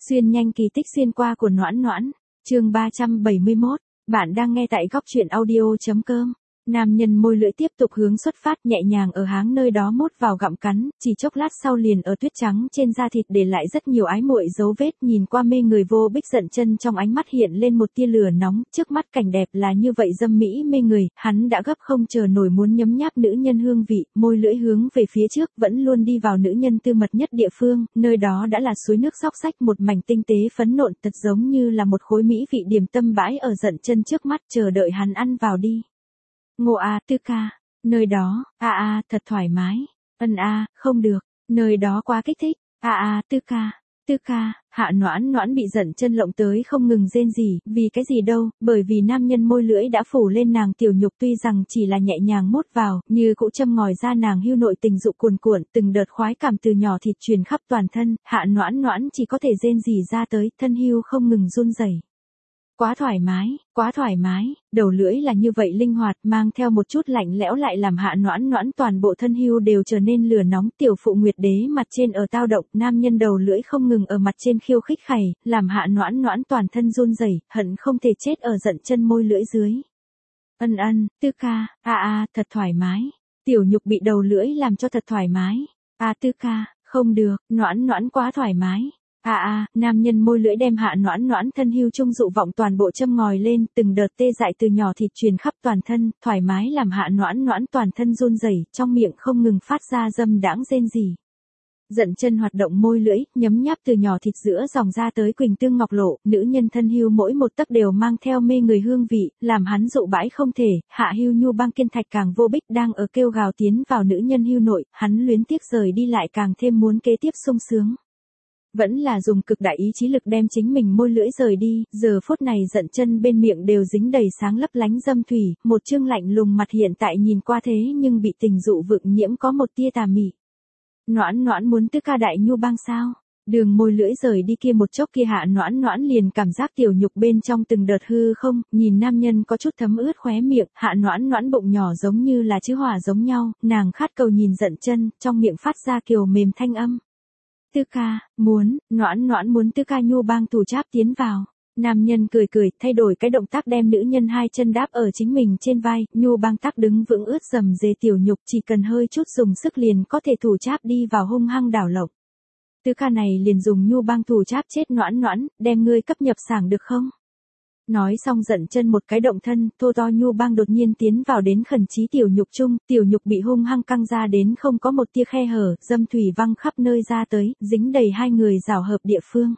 Xuyên nhanh kỳ tích xuyên qua của Noãn Noãn, chương 371, bạn đang nghe tại góc truyện audio.com. Nam nhân môi lưỡi tiếp tục hướng xuất phát, nhẹ nhàng ở háng nơi đó mút vào gặm cắn, chỉ chốc lát sau liền ở tuyết trắng trên da thịt để lại rất nhiều ái muội dấu vết, nhìn qua mê người vô bích. Dận Chân trong ánh mắt hiện lên một tia lửa nóng, trước mắt cảnh đẹp là như vậy dâm mỹ mê người, hắn đã gấp không chờ nổi muốn nhấm nháp nữ nhân hương vị, môi lưỡi hướng về phía trước, vẫn luôn đi vào nữ nhân tư mật nhất địa phương, nơi đó đã là suối nước xóc xách, một mảnh tinh tế phấn nộn, thật giống như là một khối mỹ vị điểm tâm bãi ở Dận Chân trước mắt, chờ đợi hắn ăn vào đi. Ngô a, Tư ca, nơi đó, thật thoải mái. Ân a, không được, nơi đó quá kích thích. Tư ca, Hạ Noãn Noãn bị Dận Chân lộng tới không ngừng rên rỉ, vì cái gì đâu, bởi vì nam nhân môi lưỡi đã phủ lên nàng tiểu nhục, tuy rằng chỉ là nhẹ nhàng mút vào, như cũ châm ngòi ra nàng hưu nội tình dục cuồn cuộn, từng đợt khoái cảm từ nhỏ thịt truyền khắp toàn thân, Hạ Noãn Noãn chỉ có thể rên rỉ ra tới, thân hưu không ngừng run rẩy. Quá thoải mái, đầu lưỡi là như vậy linh hoạt, mang theo một chút lạnh lẽo lại làm Hạ Noãn Noãn toàn bộ thân hưu đều trở nên lửa nóng. Tiểu phụ Nguyệt Đế mặt trên ở tao động, nam nhân đầu lưỡi không ngừng ở mặt trên khiêu khích khẩy, làm Hạ Noãn Noãn toàn thân run rẩy, hận không thể chết ở Dận Chân môi lưỡi dưới. Ân, Tư ca, thật thoải mái. Tiểu nhục bị đầu lưỡi làm cho thật thoải mái. Tư ca, không được, Noãn Noãn quá thoải mái. Nam nhân môi lưỡi đem Hạ Noãn Noãn thân hưu trung dụ vọng toàn bộ châm ngòi lên, từng đợt tê dại từ nhỏ thịt truyền khắp toàn thân, thoải mái làm Hạ Noãn Noãn toàn thân run rẩy, trong miệng không ngừng phát ra dâm đãng rên rỉ. Dận Chân hoạt động môi lưỡi, nhấm nháp từ nhỏ thịt giữa dòng ra tới quỳnh tương ngọc lộ, nữ nhân thân hưu mỗi một tấc đều mang theo mê người hương vị, làm hắn dụ bãi không thể. Hạ hưu nhu băng kiên thạch càng vô bích đang ở kêu gào tiến vào nữ nhân hưu nội, hắn luyến tiếc rời đi lại càng thêm muốn kế tiếp sung sướng. Vẫn là dùng cực đại ý chí lực đem chính mình môi lưỡi rời đi, giờ phút này Dận Chân bên miệng đều dính đầy sáng lấp lánh dâm thủy, một chương lạnh lùng mặt hiện tại nhìn qua thế nhưng bị tình dụ vượng nhiễm có một tia tà mị. Noãn Noãn muốn Tư ca đại nhu băng sao? Đường môi lưỡi rời đi kia một chốc kia Hạ Noãn Noãn liền cảm giác tiểu nhục bên trong từng đợt hư không, nhìn nam nhân có chút thấm ướt khóe miệng, Hạ Noãn Noãn bụng nhỏ giống như là chữ hỏa giống nhau, nàng khát cầu nhìn Dận Chân, trong miệng phát ra kiều mềm thanh âm. Tư ca, Noãn Noãn muốn Tư ca nhu bang thủ cháp tiến vào. Nam nhân cười cười, thay đổi cái động tác đem nữ nhân hai chân đáp ở chính mình trên vai, nhu bang tác đứng vững ướt rầm rề tiểu nhục, chỉ cần hơi chút dùng sức liền có thể thủ cháp đi vào hung hăng đảo lộc. Tư ca này liền dùng nhu bang thủ cháp chết Noãn Noãn, đem ngươi cấp nhập sảng được không? Nói xong Dận Chân một cái động thân, thô to nhu bang đột nhiên tiến vào đến khẩn trí tiểu nhục chung, tiểu nhục bị hung hăng căng ra đến không có một tia khe hở, dâm thủy văng khắp nơi ra tới, dính đầy hai người rào hợp địa phương.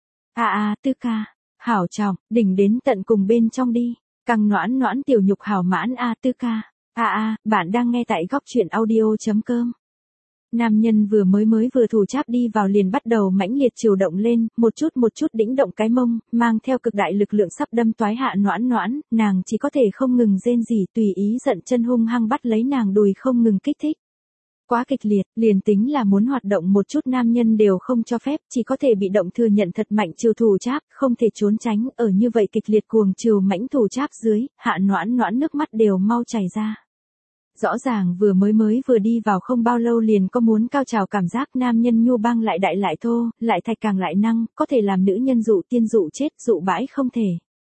Tư ca, hảo trọng, đỉnh đến tận cùng bên trong đi, căng Noãn Noãn tiểu nhục hảo mãn. Tư ca, bạn đang nghe tại góc truyện audio.com. Nam nhân vừa vừa thủ cháp đi vào liền bắt đầu mãnh liệt chiều động lên, một chút đĩnh động cái mông, mang theo cực đại lực lượng sắp đâm toái Hạ Noãn Noãn, nàng chỉ có thể không ngừng rên rỉ, tùy ý Dận Chân hung hăng bắt lấy nàng đùi không ngừng kích thích. Quá kịch liệt, liền tính là muốn hoạt động một chút nam nhân đều không cho phép, chỉ có thể bị động thừa nhận thật mạnh chiều thủ cháp, không thể trốn tránh, ở như vậy kịch liệt cuồng chiều mãnh thủ cháp dưới, Hạ Noãn Noãn nước mắt đều mau chảy ra. Rõ ràng vừa đi vào không bao lâu liền có muốn cao trào cảm giác, nam nhân nhu băng lại đại lại thô, lại thạch càng lại năng, có thể làm nữ nhân dụ tiên dụ chết, dụ bãi không thể.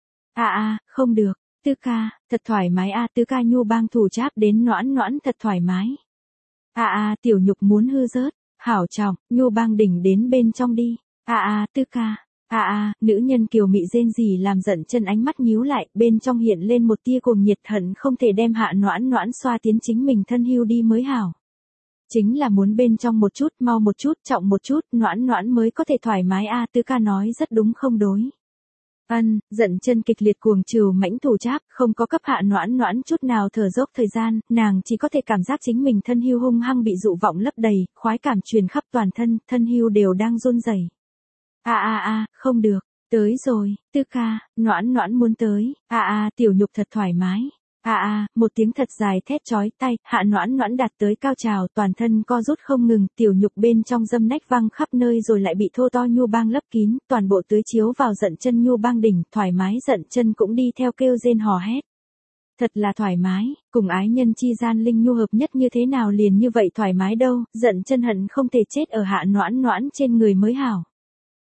Không được, Tư ca, thật thoải mái. Tư ca nhu băng thủ cháp đến Noãn Noãn thật thoải mái. Tiểu nhục muốn hư rớt, hảo trọng, nhu băng đỉnh đến bên trong đi. Tư ca. Nữ nhân kiều mị rên rỉ làm Dận Chân ánh mắt nhíu lại, bên trong hiện lên một tia cuồng nhiệt, hận không thể đem Hạ Noãn Noãn xoa tiến chính mình thân hưu đi mới hảo. Chính là muốn bên trong một chút, mau một chút, trọng một chút, Noãn Noãn mới có thể thoải mái. Tư ca nói rất đúng không đối. Dận Chân kịch liệt cuồng trừ mãnh thủ cháp, không có cấp Hạ Noãn Noãn chút nào thở dốc thời gian, nàng chỉ có thể cảm giác chính mình thân hưu hung hăng bị dụ vọng lấp đầy, khoái cảm truyền khắp toàn thân, thân hưu đều đang run rẩy. Không được, tới rồi, Tư ca, Noãn Noãn muốn tới. Tiểu nhục thật thoải mái. Một tiếng thật dài thét chói tai, Hạ Noãn Noãn đạt tới cao trào, toàn thân co rút không ngừng, tiểu nhục bên trong dâm nách văng khắp nơi rồi lại bị thô to nhu bang lấp kín, toàn bộ tưới chiếu vào Dận Chân nhu bang đỉnh, thoải mái. Dận Chân cũng đi theo kêu rên hò hét. Thật là thoải mái, cùng ái nhân chi gian linh nhu hợp nhất như thế nào liền như vậy thoải mái đâu, Dận Chân hận không thể chết ở Hạ Noãn Noãn trên người mới hảo.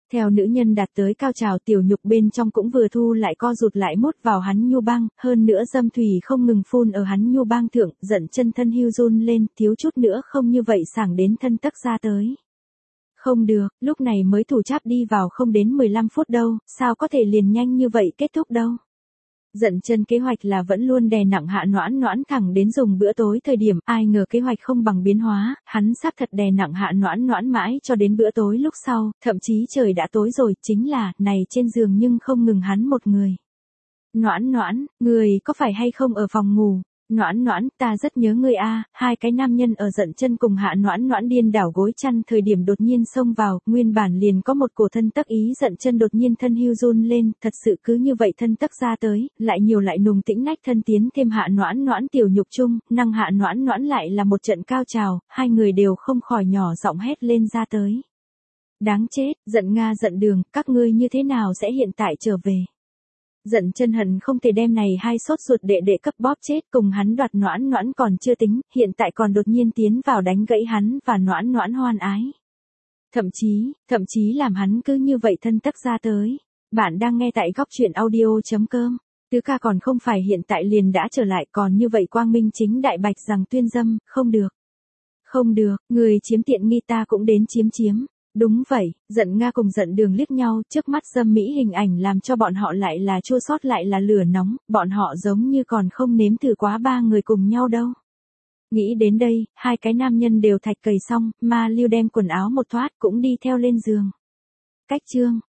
Theo nữ nhân đạt tới cao trào, tiểu nhục bên trong cũng vừa thu lại co rụt lại mút vào hắn nhu băng, hơn nữa dâm thủy không ngừng phun ở hắn nhu băng thượng, giận chân thân hưu run lên, thiếu chút nữa không như vậy sảng đến thân tấc ra tới. Không được, lúc này mới thủ cháp đi vào không đến 15 phút đâu, sao có thể liền nhanh như vậy kết thúc đâu. Giận chân kế hoạch là vẫn luôn đè nặng Hạ Noãn Noãn thẳng đến dùng bữa tối thời điểm, ai ngờ kế hoạch không bằng biến hóa, hắn xác thật đè nặng Hạ Noãn Noãn mãi cho đến bữa tối lúc sau, thậm chí trời đã tối rồi, chính là, này trên giường nhưng không ngừng hắn một người. Noãn Noãn, người có phải hay không ở phòng ngủ? Noãn Noãn, ta rất nhớ ngươi a. Hai cái nam nhân ở giận chân cùng Hạ Noãn Noãn điên đảo gối chăn thời điểm đột nhiên xông vào, nguyên bản liền có một cổ thân tấc ý, giận chân đột nhiên thân hưu run lên, thật sự cứ như vậy thân tấc ra tới, lại nhiều lại nùng tĩnh nách thân tiến thêm Hạ Noãn Noãn tiểu nhục chung, năng Hạ Noãn Noãn lại là một trận cao trào, hai người đều không khỏi nhỏ giọng hét lên ra tới. Đáng chết, giận Nga giận Đường, các ngươi như thế nào sẽ hiện tại trở về? Giận chân hận không thể đem này hai sốt ruột đệ đệ cấp bóp chết, cùng hắn đoạt Noãn Noãn còn chưa tính, hiện tại còn đột nhiên tiến vào đánh gãy hắn và Noãn Noãn hoan ái. Thậm chí làm hắn cứ như vậy thân tấc ra tới. Bạn đang nghe tại góc truyện audio.com. Tứ ca còn không phải hiện tại liền đã trở lại, còn như vậy quang minh chính đại bạch rằng tuyên dâm, không được. Không được, người chiếm tiện nghi ta cũng đến chiếm. Đúng vậy, giận Nga cùng giận Đường liếc nhau, trước mắt dâm mỹ hình ảnh làm cho bọn họ lại là chua xót lại là lửa nóng, bọn họ giống như còn không nếm thử quá ba người cùng nhau đâu. Nghĩ đến đây, hai cái nam nhân đều thạch cầy xong, ma lưu đem quần áo một thoát cũng đi theo lên giường. Cách chương